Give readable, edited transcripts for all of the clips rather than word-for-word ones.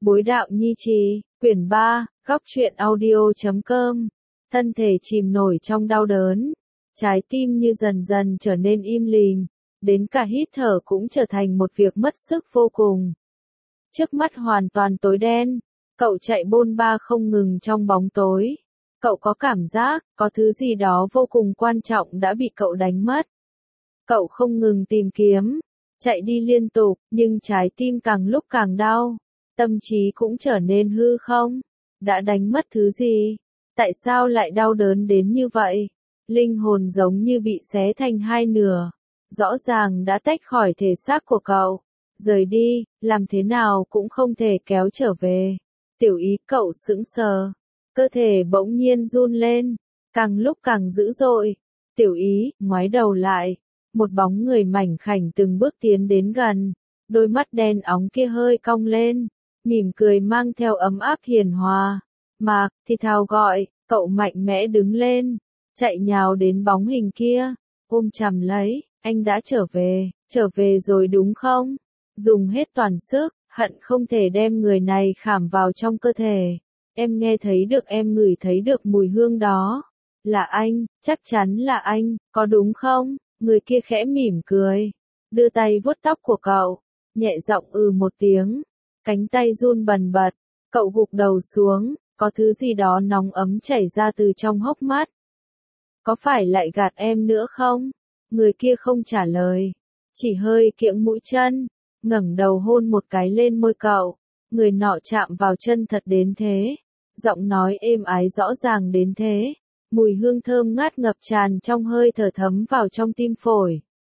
Bối đạo nhi trì, quyển 3, góc truyện audio.com. Thân thể chìm nổi trong đau đớn, trái tim như dần dần trở nên im lìm, đến cả hít thở cũng trở thành một việc mất sức vô cùng. Trước mắt hoàn toàn tối đen, cậu chạy bôn ba không ngừng trong bóng tối. Cậu có cảm giác, có thứ gì đó vô cùng quan trọng đã bị cậu đánh mất. Cậu không ngừng tìm kiếm, chạy đi liên tục, nhưng trái tim càng lúc càng đau. Tâm trí cũng trở nên hư không? Đã đánh mất thứ gì? Tại sao lại đau đớn đến như vậy? Linh hồn giống như bị xé thành hai nửa. Rõ ràng đã tách khỏi thể xác của cậu. Rời đi, làm thế nào cũng không thể kéo trở về. Tiểu Ý cậu sững sờ. Cơ thể bỗng nhiên run lên. Càng lúc càng dữ dội. Tiểu Ý, ngoái đầu lại. Một bóng người mảnh khảnh từng bước tiến đến gần. Đôi mắt đen óng kia hơi cong lên. Mỉm cười mang theo ấm áp hiền hòa. Mạc, thì thào gọi, cậu mạnh mẽ đứng lên, chạy nhào đến bóng hình kia, ôm chầm lấy, anh đã trở về rồi đúng không? Dùng hết toàn sức, hận không thể đem người này khảm vào trong cơ thể. Em nghe thấy được, em ngửi thấy được mùi hương đó. Là anh, chắc chắn là anh, có đúng không? Người kia khẽ mỉm cười, đưa tay vuốt tóc của cậu, nhẹ giọng một tiếng. Cánh tay run bần bật, cậu gục đầu xuống, có thứ gì đó nóng ấm chảy ra từ trong hốc mắt. Có phải lại gạt em nữa không? Người kia không trả lời, chỉ hơi kiễng mũi chân, ngẩng đầu hôn một cái lên môi cậu. Người nọ chạm vào chân thật đến thế, giọng nói êm ái rõ ràng đến thế, mùi hương thơm ngát ngập tràn trong hơi thở thấm vào trong tim phổi.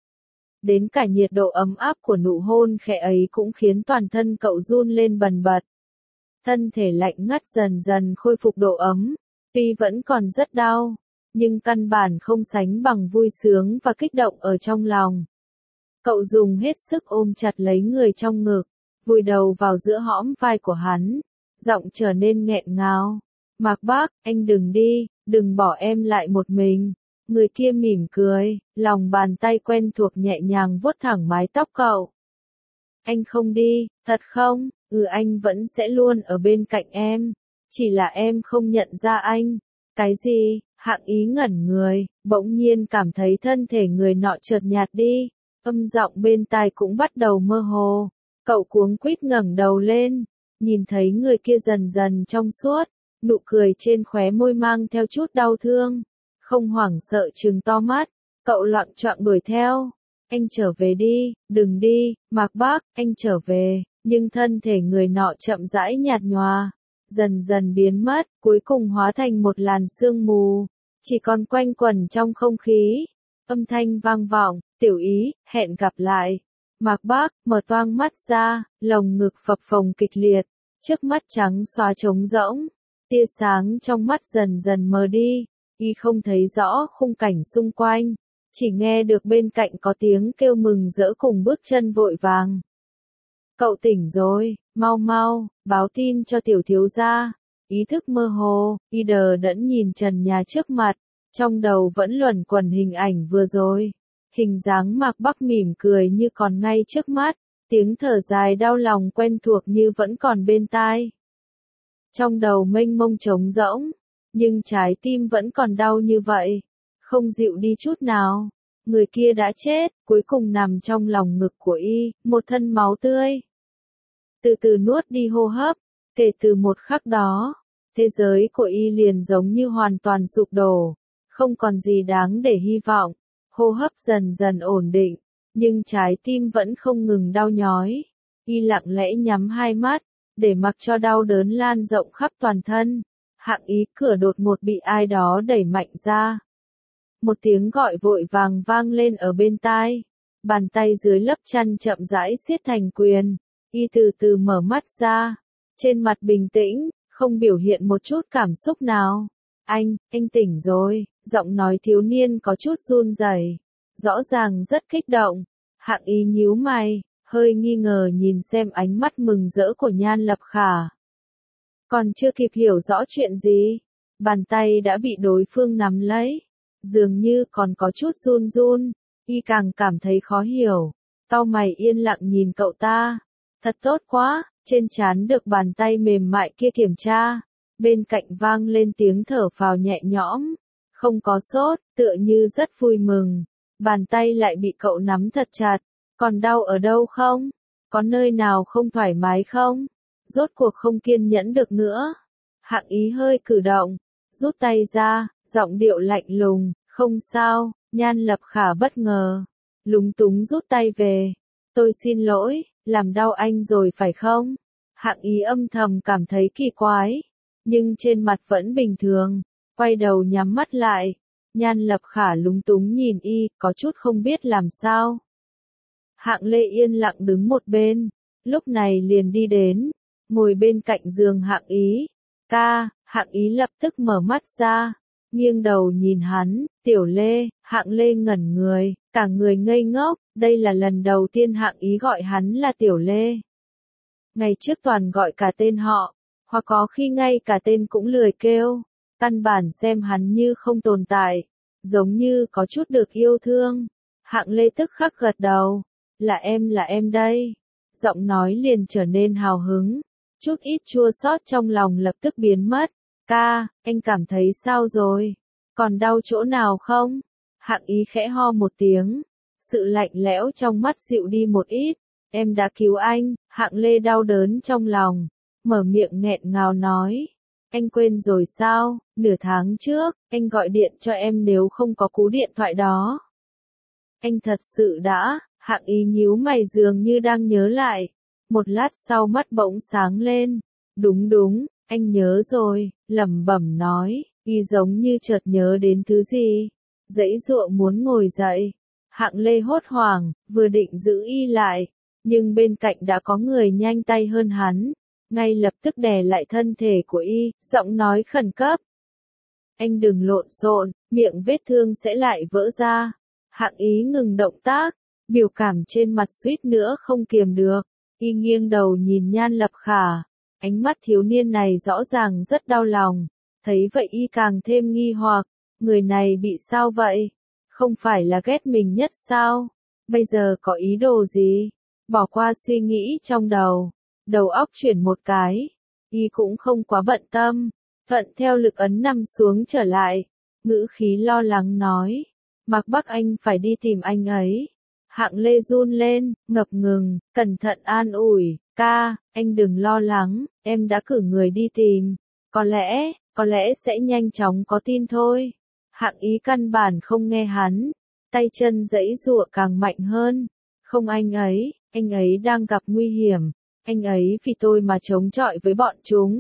Đến cả nhiệt độ ấm áp của nụ hôn khẽ ấy cũng khiến toàn thân cậu run lên bần bật. Thân thể lạnh ngắt dần dần khôi phục độ ấm, tuy vẫn còn rất đau, nhưng căn bản không sánh bằng vui sướng và kích động ở trong lòng. Cậu dùng hết sức ôm chặt lấy người trong ngực, vùi đầu vào giữa hõm vai của hắn, giọng trở nên nghẹn ngào. Mạc Bác, anh đừng đi, đừng bỏ em lại một mình. Người kia mỉm cười, lòng bàn tay quen thuộc nhẹ nhàng vuốt thẳng mái tóc cậu. Anh không đi, thật không? Anh vẫn sẽ luôn ở bên cạnh em. Chỉ là em không nhận ra anh. Cái gì? Hạng Ý ngẩn người, bỗng nhiên cảm thấy thân thể người nọ chợt nhạt đi. Âm giọng bên tai cũng bắt đầu mơ hồ. Cậu cuống quýt ngẩng đầu lên, nhìn thấy người kia dần dần trong suốt, nụ cười trên khóe môi mang theo chút đau thương. Không hoảng sợ trừng to mắt, cậu loạng choạng đuổi theo. Anh trở về đi, đừng đi, Mạc Bác, anh trở về. Nhưng thân thể người nọ chậm rãi nhạt nhòa, dần dần biến mất, cuối cùng hóa thành một làn sương mù, chỉ còn quanh quẩn trong không khí. Âm thanh vang vọng, Tiểu Ý, hẹn gặp lại. Mạc Bác, mở toang mắt ra, lồng ngực phập phồng kịch liệt, trước mắt trắng xóa trống rỗng, tia sáng trong mắt dần dần mờ đi. Y không thấy rõ khung cảnh xung quanh, chỉ nghe được bên cạnh có tiếng kêu mừng rỡ cùng bước chân vội vàng. Cậu tỉnh rồi, mau mau, báo tin cho tiểu thiếu gia. Ý thức mơ hồ, Y đờ đẫn nhìn trần nhà trước mặt, trong đầu vẫn luẩn quẩn hình ảnh vừa rồi. Hình dáng Mạc Bắc mỉm cười như còn ngay trước mắt, tiếng thở dài đau lòng quen thuộc như vẫn còn bên tai. Trong đầu mênh mông trống rỗng, nhưng trái tim vẫn còn đau như vậy, không dịu đi chút nào. Người kia đã chết, cuối cùng nằm trong lòng ngực của Y, một thân máu tươi. Từ từ nuốt đi hô hấp, kể từ một khắc đó, thế giới của Y liền giống như hoàn toàn sụp đổ, không còn gì đáng để hy vọng. Hô hấp dần dần ổn định, nhưng trái tim vẫn không ngừng đau nhói. Y lặng lẽ nhắm hai mắt, để mặc cho đau đớn lan rộng khắp toàn thân. Hạng Ý cửa đột ngột bị ai đó đẩy mạnh ra. Một tiếng gọi vội vàng vang lên ở bên tai. Bàn tay dưới lớp chăn chậm rãi siết thành quyền. Y từ từ mở mắt ra. Trên mặt bình tĩnh, không biểu hiện một chút cảm xúc nào. Anh tỉnh rồi. Giọng nói thiếu niên có chút run rẩy, rõ ràng rất kích động. Hạng Ý nhíu mày, hơi nghi ngờ nhìn xem ánh mắt mừng rỡ của Nhan Lập Khả. Còn chưa kịp hiểu rõ chuyện gì, bàn tay đã bị đối phương nắm lấy, dường như còn có chút run run. Y càng cảm thấy khó hiểu, cau mày yên lặng nhìn cậu ta. Thật tốt quá, trên trán được bàn tay mềm mại kia kiểm tra, bên cạnh vang lên tiếng thở phào nhẹ nhõm, không có sốt, tựa như rất vui mừng, bàn tay lại bị cậu nắm thật chặt, còn đau ở đâu không? Có nơi nào không thoải mái không? Rốt cuộc không kiên nhẫn được nữa. Hạng Ý hơi cử động, rút tay ra, giọng điệu lạnh lùng, không sao. Nhan Lập Khả bất ngờ, lúng túng rút tay về. Tôi xin lỗi, làm đau anh rồi phải không? Hạng Ý âm thầm cảm thấy kỳ quái, nhưng trên mặt vẫn bình thường, quay đầu nhắm mắt lại. Nhan Lập Khả lúng túng nhìn y, có chút không biết làm sao. Hạng Lê yên lặng đứng một bên, lúc này liền đi đến, ngồi bên cạnh giường Hạng Ý. Ca, Hạng Ý lập tức mở mắt ra, nghiêng đầu nhìn hắn, Tiểu Lê. Hạng Lê ngẩn người, cả người ngây ngốc, đây là lần đầu tiên Hạng Ý gọi hắn là Tiểu Lê. Ngày trước toàn gọi cả tên họ, hoặc có khi ngay cả tên cũng lười kêu, căn bản xem hắn như không tồn tại, giống như có chút được yêu thương. Hạng Lê tức khắc gật đầu, là em đây. Giọng nói liền trở nên hào hứng, chút ít chua xót trong lòng lập tức biến mất. Ca, anh cảm thấy sao rồi? Còn đau chỗ nào không? Hạng Ý khẽ ho một tiếng, sự lạnh lẽo trong mắt dịu đi một ít. Em đã cứu anh. Hạng Lê đau đớn trong lòng, mở miệng nghẹn ngào nói. Anh quên rồi sao? Nửa tháng trước, anh gọi điện cho em nếu không có cú điện thoại đó. Anh thật sự đã. Hạng Ý nhíu mày dường như đang nhớ lại. Một lát sau mắt bỗng sáng lên. Đúng, anh nhớ rồi, lẩm bẩm nói. Y giống như chợt nhớ đến thứ gì, giãy giụa muốn ngồi dậy. Hạng Lê hốt hoảng, vừa định giữ y lại, nhưng bên cạnh đã có người nhanh tay hơn hắn, ngay lập tức đè lại thân thể của y, giọng nói khẩn cấp. Anh đừng lộn xộn, miệng vết thương sẽ lại vỡ ra. Hạng Ý ngừng động tác, biểu cảm trên mặt suýt nữa không kiềm được. Y nghiêng đầu nhìn Nhan Lập Khả, ánh mắt thiếu niên này rõ ràng rất đau lòng. Thấy vậy y càng thêm nghi hoặc, người này bị sao vậy? Không phải là ghét mình nhất sao? Bây giờ có ý đồ gì? Bỏ qua suy nghĩ trong đầu, đầu óc chuyển một cái, y cũng không quá bận tâm, thuận theo lực ấn nằm xuống trở lại, ngữ khí lo lắng nói, Mạc Bắc Anh phải đi tìm anh ấy. Hạng Lê run lên, ngập ngừng, cẩn thận an ủi, ca, anh đừng lo lắng, em đã cử người đi tìm, có lẽ sẽ nhanh chóng có tin thôi. Hạng Ý căn bản không nghe hắn, tay chân giãy giụa càng mạnh hơn. Không anh ấy đang gặp nguy hiểm, anh ấy vì tôi mà chống chọi với bọn chúng.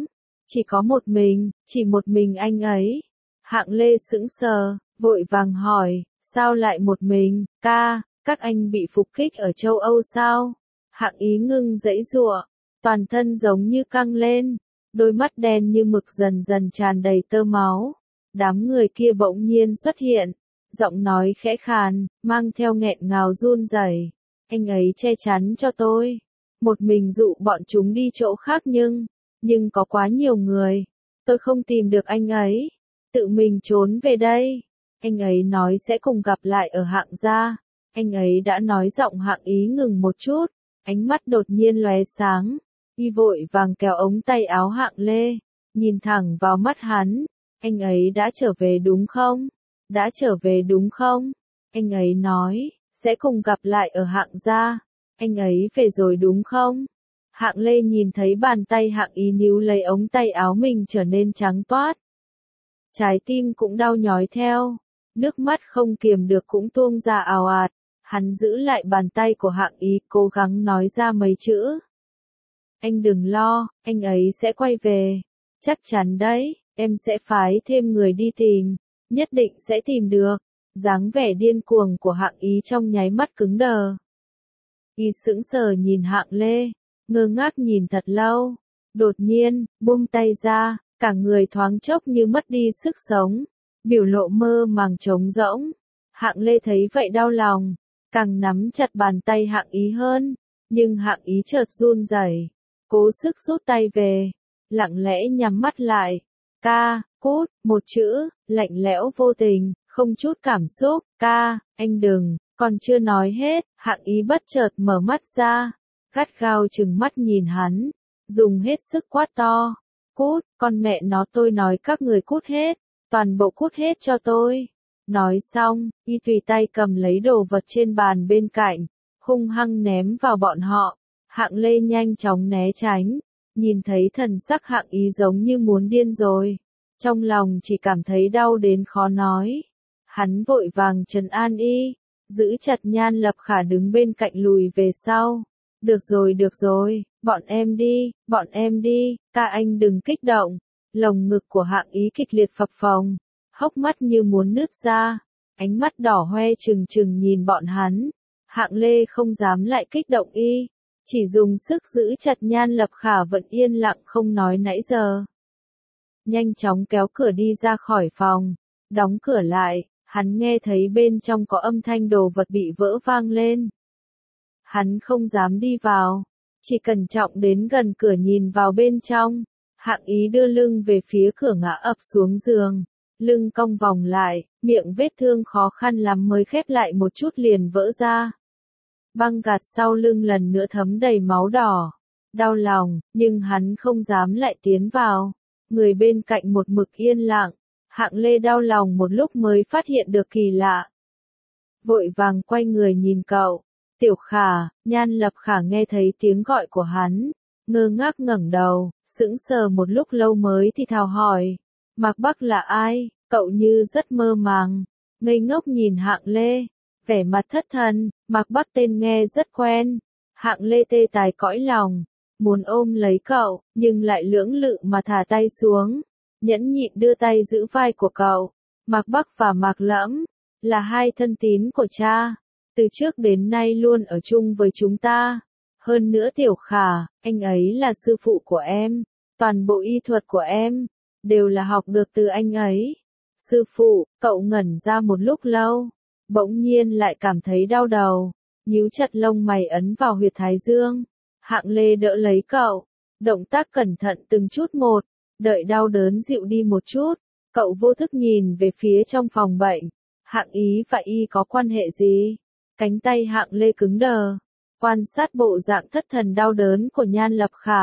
Chỉ một mình anh ấy. Hạng Lê sững sờ, vội vàng hỏi, sao lại một mình, ca, các anh bị phục kích ở châu Âu sao? Hạng Ý ngưng giãy giụa, toàn thân giống như căng lên, đôi mắt đen như mực dần dần tràn đầy tơ máu. Đám người kia bỗng nhiên xuất hiện, giọng nói khẽ khàn, mang theo nghẹn ngào run rẩy. Anh ấy che chắn cho tôi, một mình dụ bọn chúng đi chỗ khác nhưng có quá nhiều người, tôi không tìm được anh ấy, tự mình trốn về đây. Anh ấy nói sẽ cùng gặp lại ở Hạng gia. Anh ấy đã nói. Giọng Hạng Ý ngừng một chút, ánh mắt đột nhiên lóe sáng, y vội vàng kéo ống tay áo Hạng Lê, nhìn thẳng vào mắt hắn. Anh ấy đã trở về đúng không? Đã trở về đúng không? Anh ấy nói, sẽ cùng gặp lại ở Hạng gia. Anh ấy về rồi đúng không? Hạng Lê nhìn thấy bàn tay Hạng Ý níu lấy ống tay áo mình trở nên trắng toát. Trái tim cũng đau nhói theo, nước mắt không kiềm được cũng tuôn ra ào ạt. Hắn giữ lại bàn tay của Hạng Ý, cố gắng nói ra mấy chữ. Anh đừng lo, anh ấy sẽ quay về. Chắc chắn đấy, em sẽ phái thêm người đi tìm, nhất định sẽ tìm được. Dáng vẻ điên cuồng của Hạng Ý trong nháy mắt cứng đờ. Y sững sờ nhìn Hạng Lê, ngơ ngác nhìn thật lâu, đột nhiên, buông tay ra, cả người thoáng chốc như mất đi sức sống, biểu lộ mơ màng trống rỗng. Hạng Lê thấy vậy đau lòng, càng nắm chặt bàn tay Hạng Ý hơn, nhưng Hạng Ý chợt run rẩy, cố sức rút tay về, lặng lẽ nhắm mắt lại. Ca, cút, một chữ, lạnh lẽo vô tình, không chút cảm xúc. Ca, anh đừng. Còn chưa nói hết, Hạng Ý bất chợt mở mắt ra, gắt gao trừng mắt nhìn hắn, dùng hết sức quát to. Cút, con mẹ nó tôi nói các người cút hết, toàn bộ cút hết cho tôi. Nói xong, y tùy tay cầm lấy đồ vật trên bàn bên cạnh, hung hăng ném vào bọn họ. Hạng Lê nhanh chóng né tránh, nhìn thấy thần sắc Hạng Ý giống như muốn điên rồi. Trong lòng chỉ cảm thấy đau đến khó nói. Hắn vội vàng trấn an y, giữ chặt Nhan Lập Khả đứng bên cạnh lùi về sau. Được rồi, bọn em đi, ca anh đừng kích động. Lồng ngực của Hạng Ý kịch liệt phập phồng, hốc mắt như muốn nứt ra, ánh mắt đỏ hoe trừng trừng nhìn bọn hắn. Hạng Lê không dám lại kích động y, chỉ dùng sức giữ chặt Nhan Lập Khả vẫn yên lặng không nói nãy giờ. Nhanh chóng kéo cửa đi ra khỏi phòng, đóng cửa lại, hắn nghe thấy bên trong có âm thanh đồ vật bị vỡ vang lên. Hắn không dám đi vào, chỉ cẩn trọng đến gần cửa nhìn vào bên trong. Hạng Ý đưa lưng về phía cửa ngã ập xuống giường, lưng cong vòng lại, miệng vết thương khó khăn lắm mới khép lại một chút liền vỡ ra. Băng gạt sau lưng lần nữa thấm đầy máu đỏ. Đau lòng, nhưng hắn không dám lại tiến vào. Người bên cạnh một mực yên lặng. Hạng Lê đau lòng một lúc mới phát hiện được kỳ lạ. Vội vàng quay người nhìn cậu. Tiểu Khả, Nhan Lập Khả nghe thấy tiếng gọi của hắn, ngơ ngác ngẩng đầu, sững sờ một lúc lâu mới thì thào hỏi. Mạc Bắc là ai? Cậu như rất mơ màng, ngây ngốc nhìn Hạng Lê, vẻ mặt thất thần. Mạc Bắc tên nghe rất quen. Hạng Lê tê tái cõi lòng, muốn ôm lấy cậu, nhưng lại lưỡng lự mà thả tay xuống, nhẫn nhịn đưa tay giữ vai của cậu. Mạc Bắc và Mạc Lẫm là hai thân tín của cha, từ trước đến nay luôn ở chung với chúng ta. Hơn nữa Tiểu Khả, anh ấy là sư phụ của em, toàn bộ y thuật của em đều là học được từ anh ấy. Sư phụ, cậu ngẩn ra một lúc lâu, bỗng nhiên lại cảm thấy đau đầu, nhíu chặt lông mày ấn vào huyệt thái dương. Hạng Lê đỡ lấy cậu, động tác cẩn thận từng chút một, đợi đau đớn dịu đi một chút, cậu vô thức nhìn về phía trong phòng bệnh. Hạng Ý và y có quan hệ gì? Cánh tay Hạng Lê cứng đờ, quan sát bộ dạng thất thần đau đớn của Nhan Lập Khả.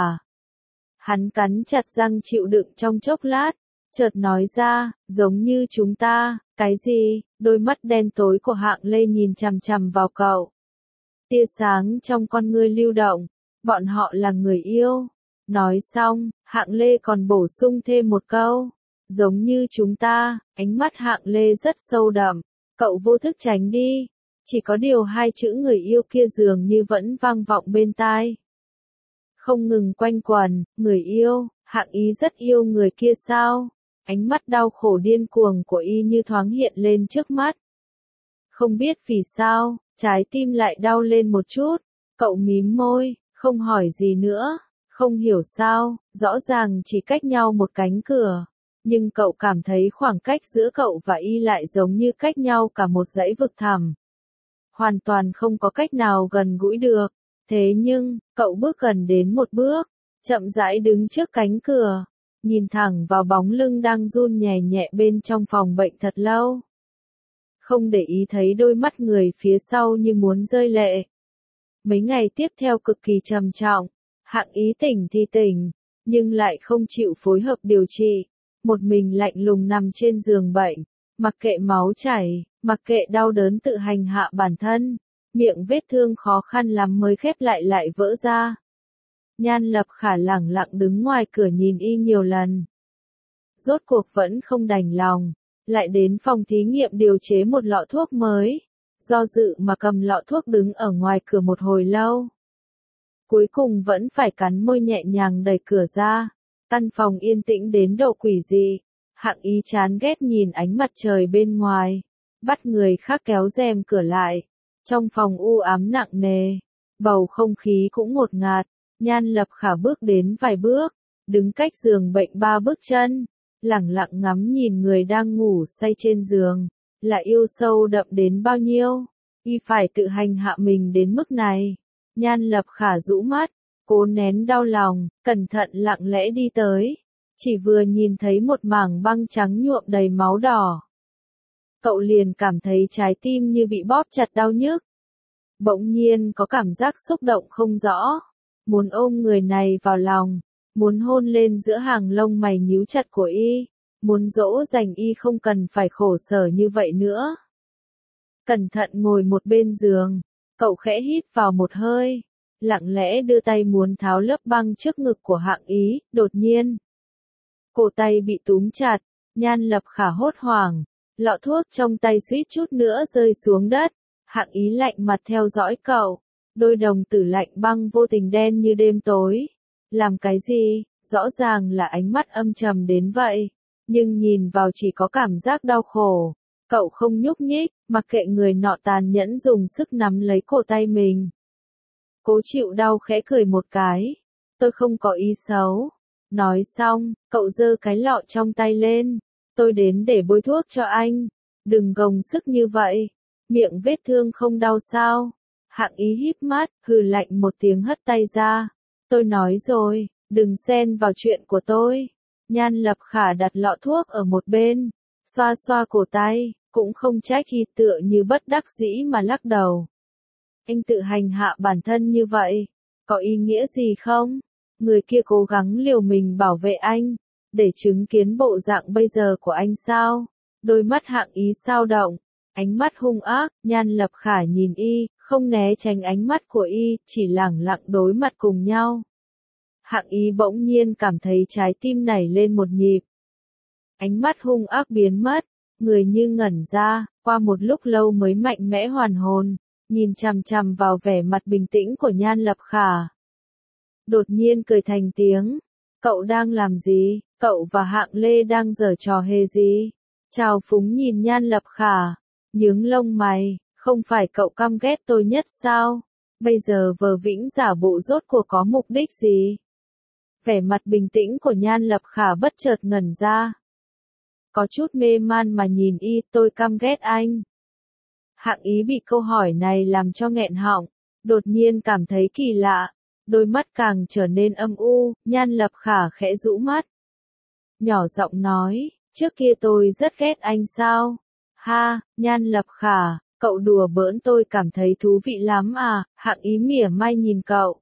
Hắn cắn chặt răng chịu đựng trong chốc lát, chợt nói ra, giống như chúng ta. Cái gì? Đôi mắt đen tối của Hạng Lê nhìn chằm chằm vào cậu. Tia sáng trong con ngươi lưu động, bọn họ là người yêu. Nói xong, Hạng Lê còn bổ sung thêm một câu, giống như chúng ta. Ánh mắt Hạng Lê rất sâu đậm, cậu vô thức tránh đi. Chỉ có điều hai chữ người yêu kia dường như vẫn vang vọng bên tai. Không ngừng quanh quẩn, người yêu, Hạng Ý rất yêu người kia sao? Ánh mắt đau khổ điên cuồng của y như thoáng hiện lên trước mắt. Không biết vì sao, trái tim lại đau lên một chút. Cậu mím môi, không hỏi gì nữa. Không hiểu sao, rõ ràng chỉ cách nhau một cánh cửa. Nhưng cậu cảm thấy khoảng cách giữa cậu và y lại giống như cách nhau cả một dãy vực thẳm. Hoàn toàn không có cách nào gần gũi được. Thế nhưng, cậu bước gần đến một bước, chậm rãi đứng trước cánh cửa, nhìn thẳng vào bóng lưng đang run nhẹ nhẹ bên trong phòng bệnh thật lâu. Không để ý thấy đôi mắt người phía sau như muốn rơi lệ. Mấy ngày tiếp theo cực kỳ trầm trọng, Hạng Ý tỉnh thì tỉnh, nhưng lại không chịu phối hợp điều trị. Một mình lạnh lùng nằm trên giường bệnh, mặc kệ máu chảy, mặc kệ đau đớn tự hành hạ bản thân. Miệng vết thương khó khăn lắm mới khép lại vỡ ra. Nhan Lập Khả lẳng lặng đứng ngoài cửa nhìn y nhiều lần. Rốt cuộc vẫn không đành lòng, lại đến phòng thí nghiệm điều chế một lọ thuốc mới. Do dự mà cầm lọ thuốc đứng ở ngoài cửa một hồi lâu. Cuối cùng vẫn phải cắn môi nhẹ nhàng đẩy cửa ra. Căn phòng yên tĩnh đến độ quỷ dị. Hạng Ý chán ghét nhìn ánh mặt trời bên ngoài, bắt người khác kéo rèm cửa lại. Trong phòng u ám nặng nề, bầu không khí cũng ngột ngạt. Nhan Lập Khả bước đến vài bước, đứng cách giường bệnh 3 bước chân, lẳng lặng ngắm nhìn người đang ngủ say trên giường, là yêu sâu đậm đến bao nhiêu, y phải tự hành hạ mình đến mức này. Nhan Lập Khả rũ mắt, cố nén đau lòng, cẩn thận lặng lẽ đi tới, chỉ vừa nhìn thấy một mảng băng trắng nhuộm đầy máu đỏ. Cậu liền cảm thấy trái tim như bị bóp chặt đau nhức. Bỗng nhiên có cảm giác xúc động không rõ. muốn ôm người này vào lòng, muốn hôn lên giữa hàng lông mày nhíu chặt của y, muốn dỗ dành y không cần phải khổ sở như vậy nữa. Cẩn thận ngồi một bên giường, cậu khẽ hít vào một hơi, lặng lẽ đưa tay muốn tháo lớp băng trước ngực của Hạng Ý, đột nhiên. Cổ tay bị túm chặt, Nhan Lập Khả hốt hoảng, lọ thuốc trong tay suýt chút nữa rơi xuống đất, Hạng Ý lạnh mặt theo dõi cậu, đôi đồng tử lạnh băng vô tình đen như đêm tối. Làm cái gì, rõ ràng là ánh mắt âm trầm đến vậy, nhưng nhìn vào chỉ có cảm giác đau khổ. Cậu không nhúc nhích, mặc kệ người nọ tàn nhẫn dùng sức nắm lấy cổ tay mình. Cố chịu đau khẽ cười một cái. Tôi không có ý xấu. Nói xong, cậu giơ cái lọ trong tay lên. Tôi đến để bôi thuốc cho anh. Đừng gồng sức như vậy. Miệng vết thương không đau sao? Hạng Ý híp mắt, hừ lạnh một tiếng hất tay ra. Tôi nói rồi, đừng xen vào chuyện của tôi. Nhan Lập Khả đặt lọ thuốc ở một bên, xoa xoa cổ tay, cũng không trách khi tựa như bất đắc dĩ mà lắc đầu. Anh tự hành hạ bản thân như vậy, có ý nghĩa gì không? Người kia cố gắng liều mình bảo vệ anh, để chứng kiến bộ dạng bây giờ của anh sao? Đôi mắt Hạng Ý sao động, ánh mắt hung ác, Nhan Lập Khả nhìn y, không né tránh ánh mắt của y, chỉ lẳng lặng đối mặt cùng nhau. Hạng Ý bỗng nhiên cảm thấy trái tim nảy lên một nhịp. Ánh mắt hung ác biến mất, người như ngẩn ra, qua một lúc lâu mới mạnh mẽ hoàn hồn, nhìn chằm chằm vào vẻ mặt bình tĩnh của Nhan Lập Khả. Đột nhiên cười thành tiếng, cậu đang làm gì, cậu và Hạng Lê đang giở trò hề gì? Trào phúng nhìn Nhan Lập Khả, nhướng lông mày, không phải cậu căm ghét tôi nhất sao? Bây giờ vờ vĩnh giả bộ rốt cuộc có mục đích gì? Vẻ mặt bình tĩnh của Nhan Lập Khả bất chợt ngẩn ra. Có chút mê man mà nhìn y, tôi căm ghét anh. Hạng Ý bị câu hỏi này làm cho nghẹn họng, đột nhiên cảm thấy kỳ lạ, đôi mắt càng trở nên âm u, Nhan Lập Khả khẽ rũ mắt. Nhỏ giọng nói, trước kia tôi rất ghét anh sao? Ha, Nhan Lập Khả, cậu đùa bỡn tôi cảm thấy thú vị lắm à, Hạng Ý mỉa mai nhìn cậu.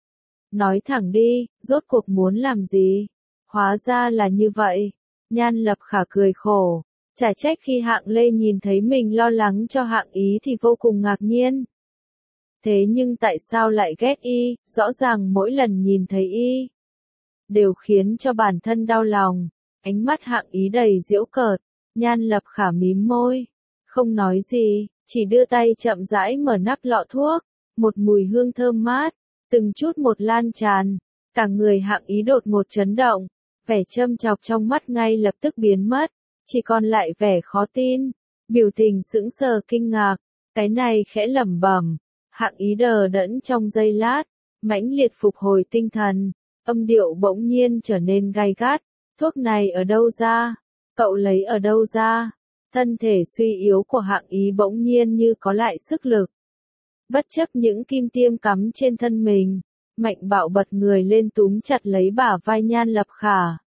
Nói thẳng đi, rốt cuộc muốn làm gì? Hóa ra là như vậy. Nhan Lập Khả cười khổ. Chả trách khi Hạng Lê nhìn thấy mình lo lắng cho Hạng Ý thì vô cùng ngạc nhiên. Thế nhưng tại sao lại ghét y, rõ ràng mỗi lần nhìn thấy y, đều khiến cho bản thân đau lòng. Ánh mắt Hạng Ý đầy giễu cợt, Nhan Lập Khả mím môi. Không nói gì, chỉ đưa tay chậm rãi mở nắp lọ thuốc. Một mùi hương thơm mát, từng chút một lan tràn. Cả người Hạng Ý đột ngột chấn động, vẻ châm chọc trong mắt ngay lập tức biến mất. Chỉ còn lại vẻ khó tin, biểu tình sững sờ kinh ngạc, cái này khẽ lẩm bẩm. Hạng Ý đờ đẫn trong giây lát, mãnh liệt phục hồi tinh thần, âm điệu bỗng nhiên trở nên gay gắt. Thuốc này ở đâu ra? Cậu lấy ở đâu ra? Thân thể suy yếu của Hạng Ý bỗng nhiên như có lại sức lực. Bất chấp những kim tiêm cắm trên thân mình, mạnh bạo bật người lên túm chặt lấy bả vai Nhan Lập Khả.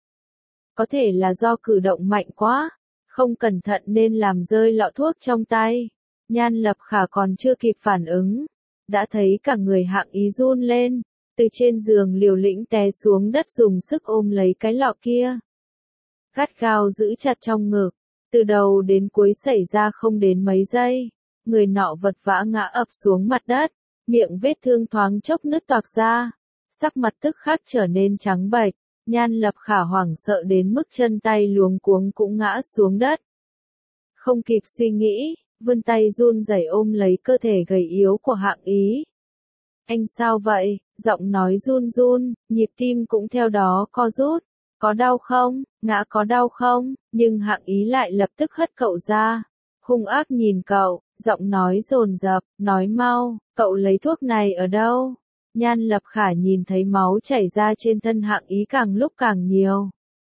Có thể là do cử động mạnh quá, không cẩn thận nên làm rơi lọ thuốc trong tay. Nhan Lập Khả còn chưa kịp phản ứng, đã thấy cả người Hạng Ý run lên, từ trên giường liều lĩnh té xuống đất dùng sức ôm lấy cái lọ kia. Gắt gao giữ chặt trong ngực, từ đầu đến cuối xảy ra không đến mấy giây, người nọ vật vã ngã ập xuống mặt đất, miệng vết thương thoáng chốc nứt toạc ra, sắc mặt tức khắc trở nên trắng bệch. Nhan Lập Khả hoảng sợ đến mức chân tay luống cuống cũng ngã xuống đất. Không kịp suy nghĩ, vươn tay run rẩy ôm lấy cơ thể gầy yếu của Hạng Ý. Anh sao vậy? Giọng nói run run, nhịp tim cũng theo đó co rút. Có đau không? Ngã có đau không? Nhưng Hạng Ý lại lập tức hất cậu ra. Hung ác nhìn cậu, giọng nói dồn dập, nói mau, cậu lấy thuốc này ở đâu? Nhan Lập Khả nhìn thấy máu chảy ra trên thân Hạng Ý càng lúc càng nhiều.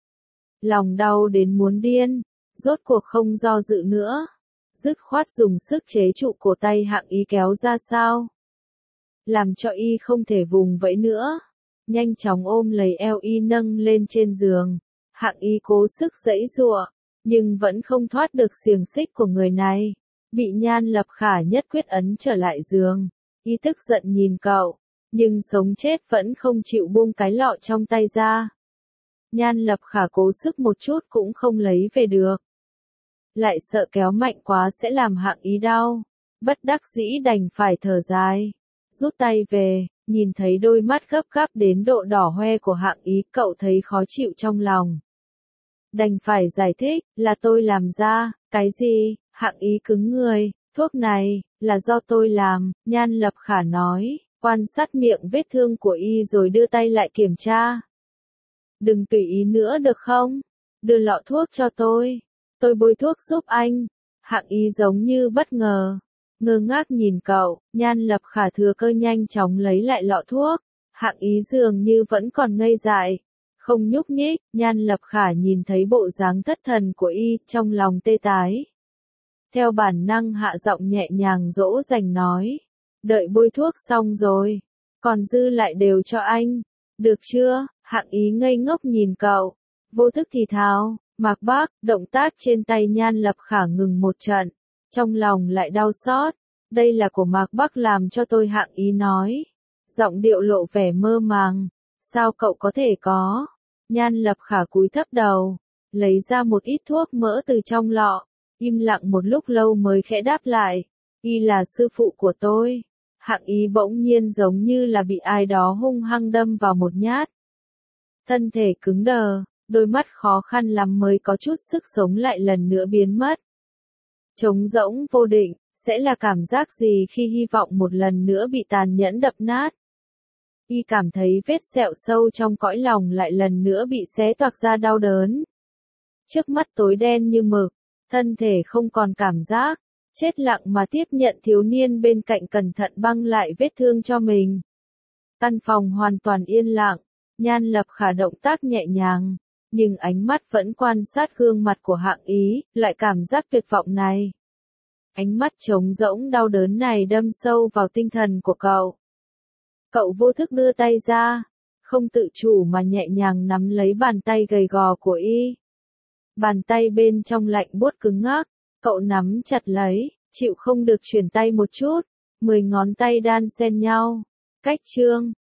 Lòng đau đến muốn điên, rốt cuộc không do dự nữa. Dứt khoát dùng sức chế trụ cổ tay Hạng Ý kéo ra sao. Làm cho y không thể vùng vẫy nữa. Nhanh chóng ôm lấy eo y nâng lên trên giường. Hạng Ý cố sức giãy giụa, nhưng vẫn không thoát được xiềng xích của người này. Bị Nhan Lập Khả nhất quyết ấn trở lại giường. Y tức giận nhìn cậu. nhưng sống chết vẫn không chịu buông cái lọ trong tay ra. Nhan Lập Khả cố sức một chút cũng không lấy về được. Lại sợ kéo mạnh quá sẽ làm Hạng Ý đau. Bất đắc dĩ đành phải thở dài. Rút tay về, nhìn thấy đôi mắt gấp gáp đến độ đỏ hoe của Hạng Ý, cậu thấy khó chịu trong lòng. Đành phải giải thích, là tôi làm ra. Cái gì? Hạng Ý cứng người. Thuốc này, là do tôi làm, Nhan Lập Khả nói, quan sát miệng vết thương của y rồi đưa tay lại kiểm tra. Đừng tùy ý nữa được không? Đưa lọ thuốc cho tôi bôi thuốc giúp anh. Hạng Ý giống như bất ngờ, ngơ ngác nhìn cậu, Nhan Lập Khả thừa cơ nhanh chóng lấy lại lọ thuốc. Hạng Ý dường như vẫn còn ngây dại, không nhúc nhích. Nhan Lập Khả nhìn thấy bộ dáng thất thần của y, trong lòng tê tái. Theo bản năng hạ giọng nhẹ nhàng dỗ dành nói, đợi bôi thuốc xong rồi, còn dư lại đều cho anh, được chưa? Hạng Ý ngây ngốc nhìn cậu, vô thức thì thào, Mạc Bác. Động tác trên tay Nhan Lập Khả ngừng một trận, trong lòng lại đau xót. Đây là của Mạc Bác làm cho tôi, Hạng Ý nói, giọng điệu lộ vẻ mơ màng. Sao cậu có thể có? Nhan Lập Khả cúi thấp đầu, lấy ra một ít thuốc mỡ từ trong lọ, im lặng một lúc lâu mới khẽ đáp lại, y là sư phụ của tôi. Hạng Ý bỗng nhiên giống như là bị ai đó hung hăng đâm vào một nhát. Thân thể cứng đờ, đôi mắt khó khăn lắm mới có chút sức sống lại lần nữa biến mất. Trống rỗng vô định, sẽ là cảm giác gì khi hy vọng một lần nữa bị tàn nhẫn đập nát? Y cảm thấy vết sẹo sâu trong cõi lòng lại lần nữa bị xé toạc ra đau đớn. Trước mắt tối đen như mực, thân thể không còn cảm giác, chết lặng mà tiếp nhận thiếu niên bên cạnh cẩn thận băng lại vết thương cho mình. Căn phòng hoàn toàn yên lặng, Nhan Lập Khả động tác nhẹ nhàng, nhưng ánh mắt vẫn quan sát gương mặt của Hạng Ý, loại cảm giác tuyệt vọng này. Ánh mắt trống rỗng đau đớn này đâm sâu vào tinh thần của cậu. Cậu vô thức đưa tay ra, không tự chủ mà nhẹ nhàng nắm lấy bàn tay gầy gò của y. Bàn tay bên trong lạnh buốt cứng ngắc, cậu nắm chặt lấy, chịu không được chuyển tay một chút, 10 ngón tay đan xen nhau. Cách chương